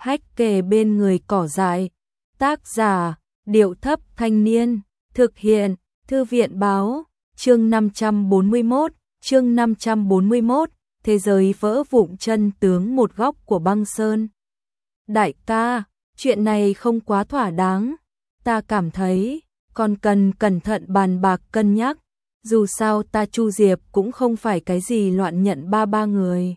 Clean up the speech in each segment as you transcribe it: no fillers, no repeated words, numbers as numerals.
hách kề bên người cỏ dại. Tác giả, Điệu Thấp Thanh Niên. Thực hiện, Thư viện Báo. Chương 541, thế giới vỡ vụn chân tướng một góc của băng sơn. Đại ca, chuyện này không quá thỏa đáng. Ta cảm thấy, còn cần cẩn thận bàn bạc cân nhắc. Dù sao ta Chu Diệp cũng không phải cái gì loạn nhận ba người.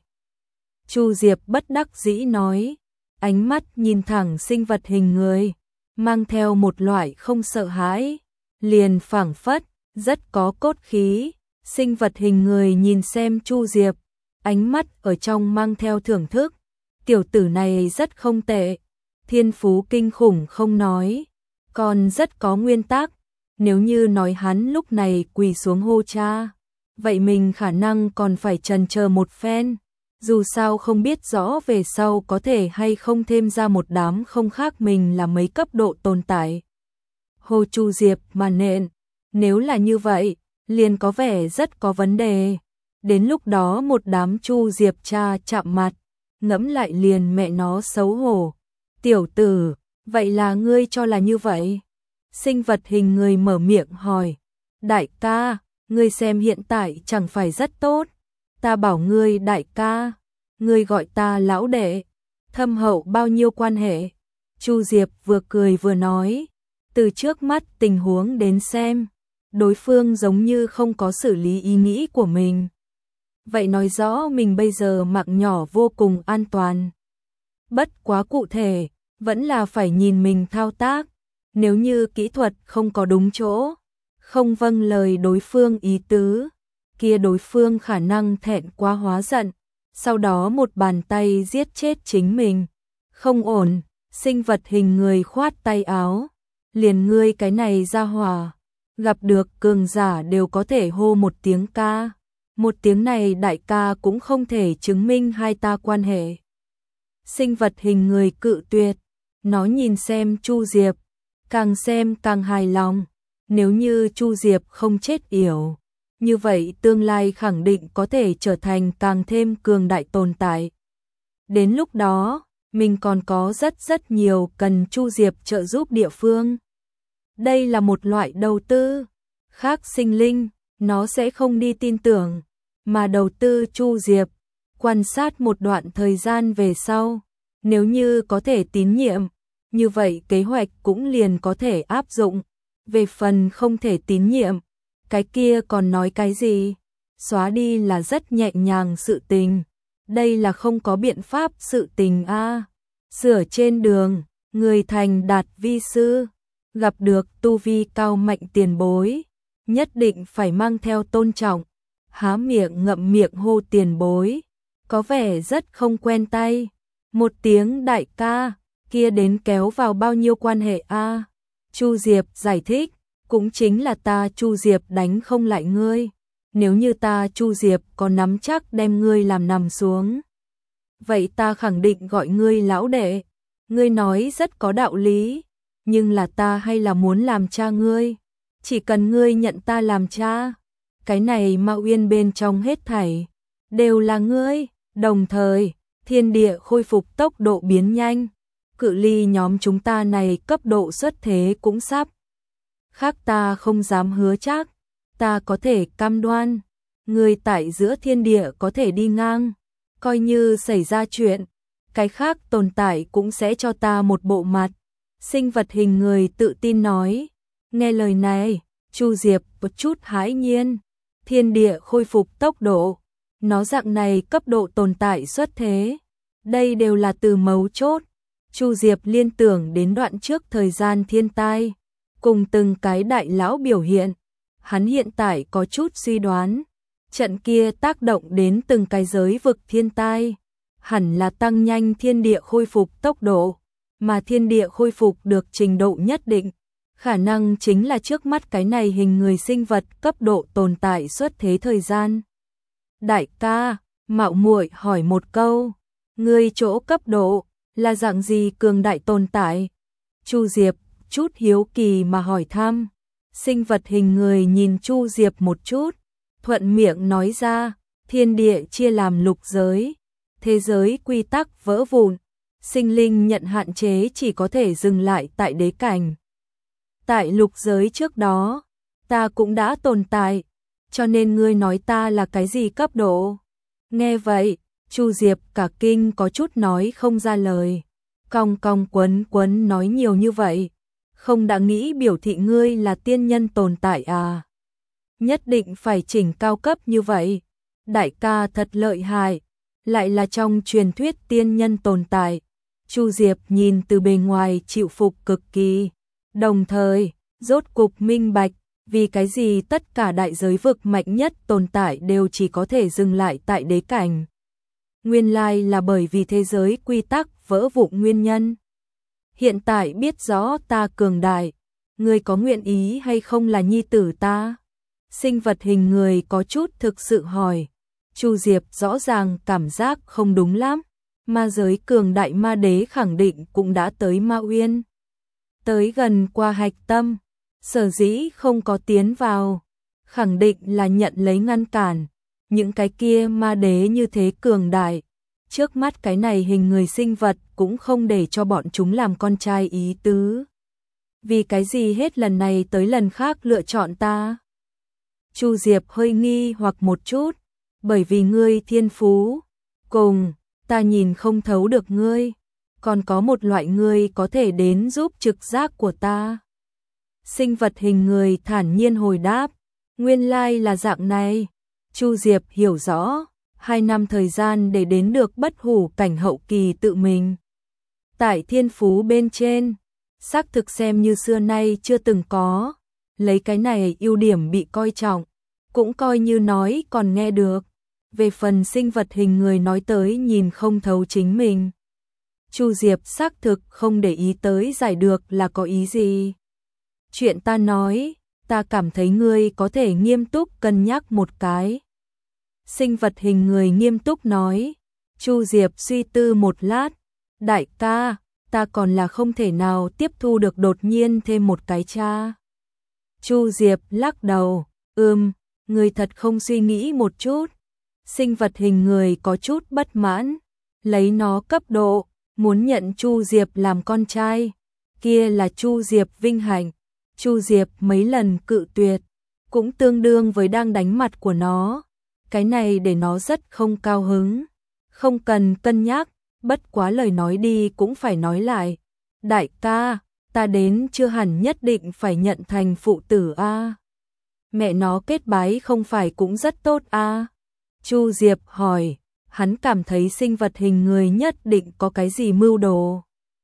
Chu Diệp bất đắc dĩ nói, ánh mắt nhìn thẳng sinh vật hình người, mang theo một loại không sợ hãi, liền phảng phất, rất có cốt khí. Sinh vật hình người nhìn xem Chu Diệp, ánh mắt ở trong mang theo thưởng thức. Tiểu tử này rất không tệ, thiên phú kinh khủng không nói, còn rất có nguyên tắc. Nếu như nói hắn lúc này quỳ xuống hô cha, vậy mình khả năng còn phải chần chờ một phen. Dù sao không biết rõ về sau có thể hay không thêm ra một đám không khác mình là mấy cấp độ tồn tại. Hô Chu Diệp mà nện, nếu là như vậy, liền có vẻ rất có vấn đề. Đến lúc đó một đám Chu Diệp cha chạm mặt, ngẫm lại liền mẹ nó xấu hổ. Tiểu tử, vậy là ngươi cho là như vậy? Sinh vật hình người mở miệng hỏi. Đại ca, ngươi xem hiện tại chẳng phải rất tốt. Ta bảo ngươi đại ca, ngươi gọi ta lão đệ, thâm hậu bao nhiêu quan hệ. Chu Diệp vừa cười vừa nói, từ trước mắt tình huống đến xem, đối phương giống như không có xử lý ý nghĩ của mình. Vậy nói rõ mình bây giờ mạng nhỏ vô cùng an toàn. Bất quá cụ thể, vẫn là phải nhìn mình thao tác. Nếu như kỹ thuật không có đúng chỗ, không vâng lời đối phương ý tứ, kia đối phương khả năng thẹn quá hóa giận, sau đó một bàn tay giết chết chính mình. Không ổn, sinh vật hình người khoát tay áo, liền ngươi cái này ra hỏa, gặp được cường giả đều có thể hô một tiếng ca. Một tiếng này đại ca cũng không thể chứng minh hai ta quan hệ. Sinh vật hình người cự tuyệt, nó nhìn xem Chu Diệp, càng xem càng hài lòng. Nếu như Chu Diệp không chết yểu, như vậy tương lai khẳng định có thể trở thành càng thêm cường đại tồn tại. Đến lúc đó, mình còn có rất nhiều cần Chu Diệp trợ giúp địa phương. Đây là một loại đầu tư. Khác sinh linh, nó sẽ không đi tin tưởng, mà đầu tư Chu Diệp. Quan sát một đoạn thời gian về sau, nếu như có thể tín nhiệm, như vậy kế hoạch cũng liền có thể áp dụng. Về phần không thể tín nhiệm, cái kia còn nói cái gì? Xóa đi là rất nhẹ nhàng sự tình. Đây là không có biện pháp sự tình a. Sửa trên đường, người thành đạt vi sư, gặp được tu vi cao mạnh tiền bối, nhất định phải mang theo tôn trọng. Há miệng ngậm miệng hô tiền bối, có vẻ rất không quen tay. Một tiếng đại ca, kia đến kéo vào bao nhiêu quan hệ a? Chu Diệp giải thích, cũng chính là ta Chu Diệp đánh không lại ngươi. Nếu như ta Chu Diệp có nắm chắc đem ngươi làm nằm xuống, vậy ta khẳng định gọi ngươi lão đệ. Ngươi nói rất có đạo lý, nhưng là ta hay là muốn làm cha ngươi. Chỉ cần ngươi nhận ta làm cha, cái này Ma Uyên bên trong hết thảy đều là ngươi. Đồng thời, thiên địa khôi phục tốc độ biến nhanh, cự ly nhóm chúng ta này cấp độ xuất thế cũng sắp. Khác ta không dám hứa chắc, ta có thể cam đoan, ngươi tại giữa thiên địa có thể đi ngang, coi như xảy ra chuyện, cái khác tồn tại cũng sẽ cho ta một bộ mặt. Sinh vật hình người tự tin nói. Nghe lời này, Chu Diệp một chút hãi nhiên. Thiên địa khôi phục tốc độ, nó dạng này cấp độ tồn tại xuất thế, đây đều là từ mấu chốt. Chu Diệp liên tưởng đến đoạn trước thời gian thiên tai, cùng từng cái đại lão biểu hiện. Hắn hiện tại có chút suy đoán, trận kia tác động đến từng cái giới vực thiên tai, hẳn là tăng nhanh thiên địa khôi phục tốc độ, mà thiên địa khôi phục được trình độ nhất định, khả năng chính là trước mắt cái này hình người sinh vật cấp độ tồn tại xuất thế thời gian. Đại ca, mạo muội hỏi một câu, ngươi chỗ cấp độ là dạng gì cường đại tồn tại? Chu Diệp chút hiếu kỳ mà hỏi thăm. Sinh vật hình người nhìn Chu Diệp một chút, thuận miệng nói ra, thiên địa chia làm lục giới, thế giới quy tắc vỡ vụn, sinh linh nhận hạn chế chỉ có thể dừng lại tại đế cảnh. Tại lục giới trước đó, ta cũng đã tồn tại, cho nên ngươi nói ta là cái gì cấp độ? Nghe vậy, Chu Diệp cả kinh có chút nói không ra lời. Cong cong quấn quấn nói nhiều như vậy, không đã nghĩ biểu thị ngươi là tiên nhân tồn tại à? Nhất định phải chỉnh cao cấp như vậy. Đại ca thật lợi hại, lại là trong truyền thuyết tiên nhân tồn tại. Chu Diệp nhìn từ bề ngoài chịu phục cực kỳ, đồng thời rốt cục minh bạch vì cái gì tất cả đại giới vực mạnh nhất tồn tại đều chỉ có thể dừng lại tại đế cảnh. Nguyên lai là bởi vì thế giới quy tắc vỡ vụn nguyên nhân. Hiện tại biết rõ ta cường đại, ngươi có nguyện ý hay không là nhi tử ta? Sinh vật hình người có chút thực sự hỏi. Chu Diệp rõ ràng cảm giác không đúng lắm, ma giới cường đại ma đế khẳng định cũng đã tới Ma Uyên. Tới gần qua hạch tâm, sở dĩ không có tiến vào, khẳng định là nhận lấy ngăn cản. Những cái kia ma đế như thế cường đại, trước mắt cái này hình người sinh vật cũng không để cho bọn chúng làm con trai ý tứ. Vì cái gì hết lần này tới lần khác lựa chọn ta? Chu Diệp hơi nghi hoặc một chút, bởi vì ngươi thiên phú, cùng, ta nhìn không thấu được ngươi, còn có một loại ngươi có thể đến giúp trực giác của ta. Sinh vật hình người thản nhiên hồi đáp, nguyên lai là dạng này. Chu Diệp hiểu rõ, 2 năm thời gian để đến được bất hủ cảnh hậu kỳ tự mình. Tại thiên phú bên trên, xác thực xem như xưa nay chưa từng có, lấy cái này ưu điểm bị coi trọng, cũng coi như nói còn nghe được. Về phần sinh vật hình người nói tới nhìn không thấu chính mình, Chu Diệp xác thực không để ý tới giải được là có ý gì. Chuyện ta nói, ta cảm thấy ngươi có thể nghiêm túc cân nhắc một cái. Sinh vật hình người nghiêm túc nói. Chu Diệp suy tư một lát, đại ca, ta còn là không thể nào tiếp thu được đột nhiên thêm một cái cha. Chu Diệp lắc đầu, ngươi thật không suy nghĩ một chút. Sinh vật hình người có chút bất mãn, lấy nó cấp độ, muốn nhận Chu Diệp làm con trai, kia là Chu Diệp vinh hạnh. Chu Diệp mấy lần cự tuyệt, cũng tương đương với đang đánh mặt của nó. Cái này để nó rất không cao hứng. Không cần cân nhắc, bất quá lời nói đi cũng phải nói lại. Đại ca, ta đến chưa hẳn nhất định phải nhận thành phụ tử a. Mẹ nó kết bái không phải cũng rất tốt a? Chu Diệp hỏi, hắn cảm thấy sinh vật hình người nhất định có cái gì mưu đồ.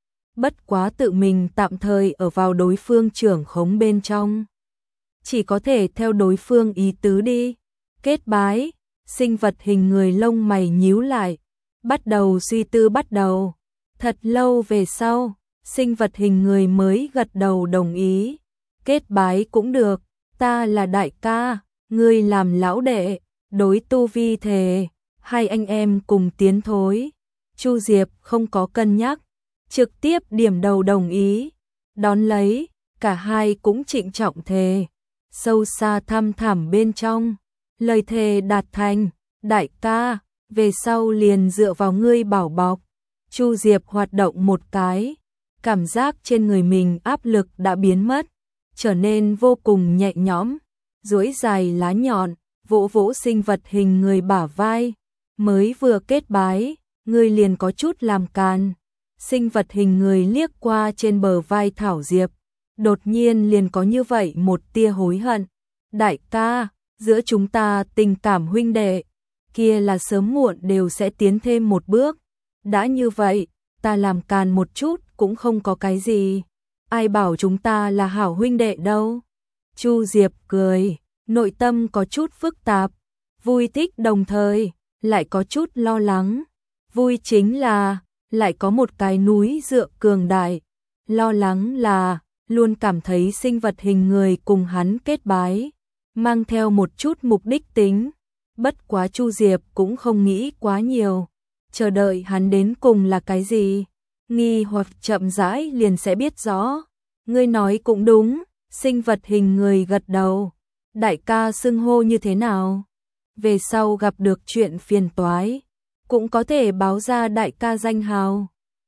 Bất quá tự mình tạm thời ở vào đối phương trưởng khống bên trong. Chỉ có thể theo đối phương ý tứ đi. Kết bái, sinh vật hình người lông mày nhíu lại, bắt đầu suy tư bắt đầu. Thật lâu về sau, sinh vật hình người mới gật đầu đồng ý. Kết bái cũng được, ta là đại ca, ngươi làm lão đệ, đối tu vi thề, hai anh em cùng tiến thối. Chu Diệp không có cân nhắc, trực tiếp điểm đầu đồng ý. Đón lấy, cả hai cũng trịnh trọng thề. Sâu xa thăm thẳm bên trong, lời thề đạt thành. Đại ca, về sau liền dựa vào ngươi bảo bọc. Chu Diệp hoạt động một cái, cảm giác trên người mình áp lực đã biến mất, trở nên vô cùng nhẹ nhõm. Duỗi dài lá nhọn, vỗ vỗ sinh vật hình người bả vai. Mới vừa kết bái, ngươi liền có chút làm càn. Sinh vật hình người liếc qua trên bờ vai Thảo Diệp, đột nhiên liền có như vậy một tia hối hận. Đại ca, giữa chúng ta tình cảm huynh đệ, kia là sớm muộn đều sẽ tiến thêm một bước. Đã như vậy, ta làm càn một chút cũng không có cái gì. Ai bảo chúng ta là hảo huynh đệ đâu. Chu Diệp cười, nội tâm có chút phức tạp, vui thích đồng thời, lại có chút lo lắng. Vui chính là, lại có một cái núi dựa cường đại. Lo lắng là, luôn cảm thấy sinh vật hình người cùng hắn kết bái, mang theo một chút mục đích tính. Bất quá Chu Diệp cũng không nghĩ quá nhiều, chờ đợi hắn đến cùng là cái gì. Nghi hoặc chậm rãi liền sẽ biết rõ. Ngươi nói cũng đúng, sinh vật hình người gật đầu. Đại ca xưng hô như thế nào? Về sau gặp được chuyện phiền toái, cũng có thể báo ra đại ca danh hào.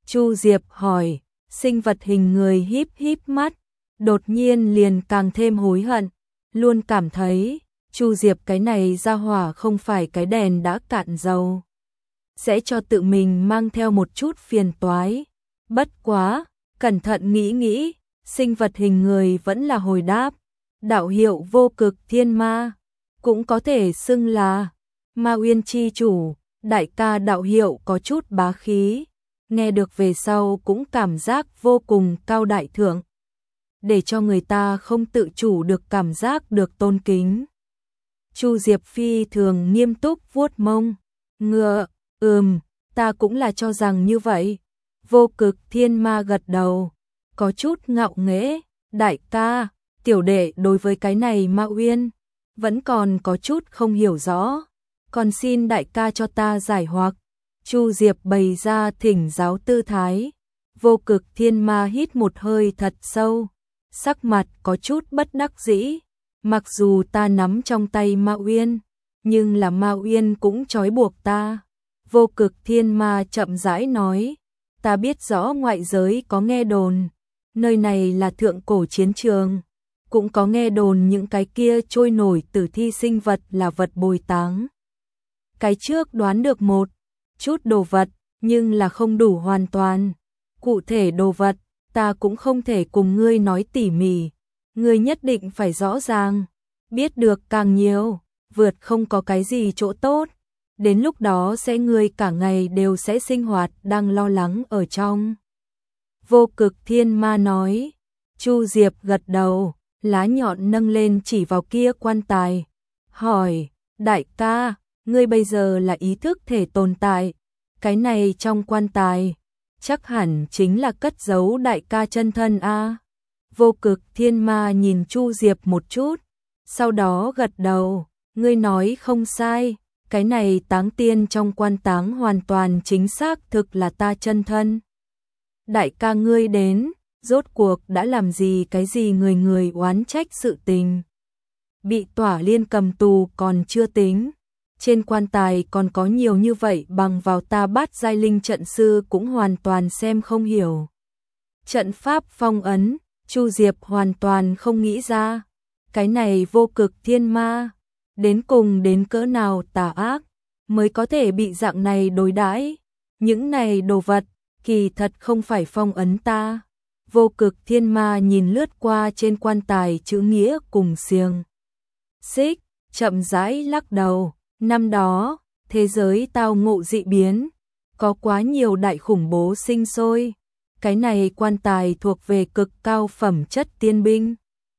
Chu Diệp hỏi, sinh vật hình người híp híp mắt, đột nhiên liền càng thêm hối hận, luôn cảm thấy Chu Diệp cái này ra hỏa không phải cái đèn đã cạn dầu, sẽ cho tự mình mang theo một chút phiền toái. Bất quá, cẩn thận nghĩ nghĩ, sinh vật hình người vẫn là hồi đáp, đạo hiệu Vô Cực Thiên Ma, cũng có thể xưng là Ma Uyên chi chủ, đại ca đạo hiệu có chút bá khí, nghe được về sau cũng cảm giác vô cùng cao đại thượng, để cho người ta không tự chủ được cảm giác được tôn kính. Chu Diệp phi thường nghiêm túc vuốt mông, ngựa, ta cũng là cho rằng như vậy. Vô Cực Thiên Ma gật đầu, có chút ngạo nghễ, đại ca, tiểu đệ đối với cái này Ma Uyên vẫn còn có chút không hiểu rõ, còn xin đại ca cho ta giải hoặc. Chu Diệp bày ra thỉnh giáo tư thái. Vô Cực Thiên Ma hít một hơi thật sâu, sắc mặt có chút bất đắc dĩ, mặc dù ta nắm trong tay Ma Uyên, nhưng là Ma Uyên cũng trói buộc ta. Vô Cực Thiên Ma chậm rãi nói, ta biết rõ ngoại giới có nghe đồn, nơi này là thượng cổ chiến trường, cũng có nghe đồn những cái kia trôi nổi tử thi sinh vật là vật bồi táng. Cái trước đoán được một chút đồ vật, nhưng là không đủ hoàn toàn. Cụ thể đồ vật, ta cũng không thể cùng ngươi nói tỉ mỉ, ngươi nhất định phải rõ ràng, biết được càng nhiều, vượt không có cái gì chỗ tốt. Đến lúc đó sẽ ngươi cả ngày đều sẽ sinh hoạt đang lo lắng ở trong. Vô Cực Thiên Ma nói. Chu Diệp gật đầu, lá nhọn nâng lên chỉ vào kia quan tài, hỏi, đại ca, ngươi bây giờ là ý thức thể tồn tại, cái này trong quan tài, chắc hẳn chính là cất giấu đại ca chân thân a. Vô Cực Thiên Ma nhìn Chu Diệp một chút, sau đó gật đầu, ngươi nói không sai, cái này táng tiên trong quan táng hoàn toàn chính xác thực là ta chân thân. Đại ca ngươi đến, rốt cuộc đã làm gì cái gì người người oán trách sự tình. Bị Tỏa Liên cầm tù còn chưa tính, trên quan tài còn có nhiều như vậy, bằng vào ta Bát giai linh trận sư cũng hoàn toàn xem không hiểu. Trận pháp phong ấn, Chu Diệp hoàn toàn không nghĩ ra, cái này Vô Cực Thiên Ma đến cùng đến cỡ nào tà ác mới có thể bị dạng này đối đãi. Những này đồ vật kỳ thật không phải phong ấn ta. Vô Cực Thiên Ma nhìn lướt qua trên quan tài chữ nghĩa cùng xiềng xích, chậm rãi lắc đầu. Năm đó, thế giới tao ngộ dị biến, có quá nhiều đại khủng bố sinh sôi. Cái này quan tài thuộc về cực cao phẩm chất tiên binh,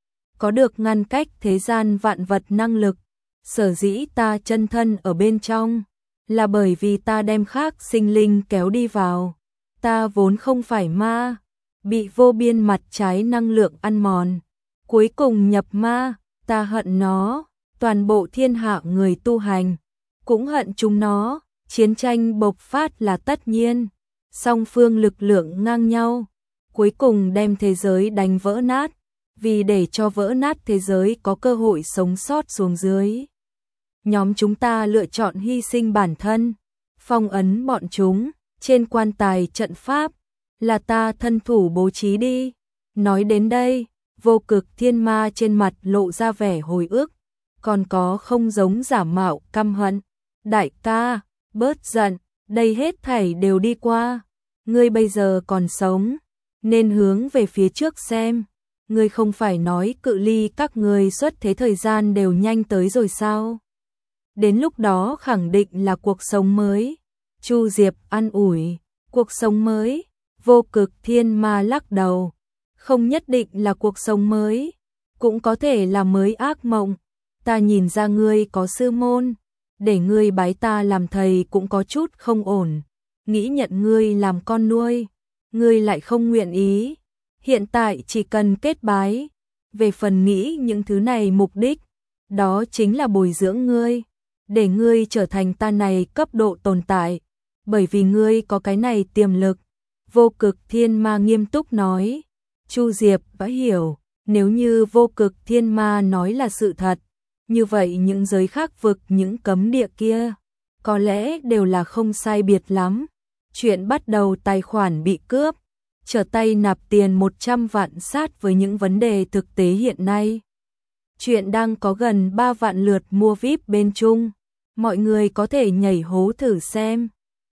có được ngăn cách thế gian vạn vật năng lực. Sở dĩ ta chân thân ở bên trong, là bởi vì ta đem khác sinh linh kéo đi vào. Ta vốn không phải ma, bị vô biên mặt trái năng lượng ăn mòn, cuối cùng nhập ma. Ta hận nó, toàn bộ thiên hạ người tu hành cũng hận chúng nó. Chiến tranh bộc phát là tất nhiên, song phương lực lượng ngang nhau, cuối cùng đem thế giới đánh vỡ nát. Vì để cho vỡ nát thế giới có cơ hội sống sót xuống dưới, nhóm chúng ta lựa chọn hy sinh bản thân, phong ấn bọn chúng. Trên quan tài trận pháp là ta thân thủ bố trí đi. Nói đến đây, Vô Cực Thiên Ma trên mặt lộ ra vẻ hồi ức, còn có không giống giả mạo căm hận. Đại ca, bớt giận, đây hết thảy đều đi qua, ngươi bây giờ còn sống, nên hướng về phía trước xem. Ngươi không phải nói cự ly các ngươi xuất thế thời gian đều nhanh tới rồi sao? Đến lúc đó khẳng định là cuộc sống mới. Chu Diệp an ủi, cuộc sống mới. Vô Cực Thiên Ma lắc đầu, không nhất định là cuộc sống mới, cũng có thể là mới ác mộng. Ta nhìn ra ngươi có sư môn, để ngươi bái ta làm thầy cũng có chút không ổn, nghĩ nhận ngươi làm con nuôi, ngươi lại không nguyện ý. Hiện tại chỉ cần kết bái, về phần nghĩ những thứ này mục đích, đó chính là bồi dưỡng ngươi, để ngươi trở thành ta này cấp độ tồn tại, bởi vì ngươi có cái này tiềm lực. Vô Cực Thiên Ma nghiêm túc nói. Chu Diệp đã hiểu, nếu như Vô Cực Thiên Ma nói là sự thật, như vậy những giới khác vực, những cấm địa kia, có lẽ đều là không sai biệt lắm. Chuyện bắt đầu tài khoản bị cướp, trở tay nạp tiền 100 vạn sát với những vấn đề thực tế hiện nay. Chuyện đang có gần 3 vạn lượt mua VIP bên Trung. Mọi người có thể nhảy hố thử xem.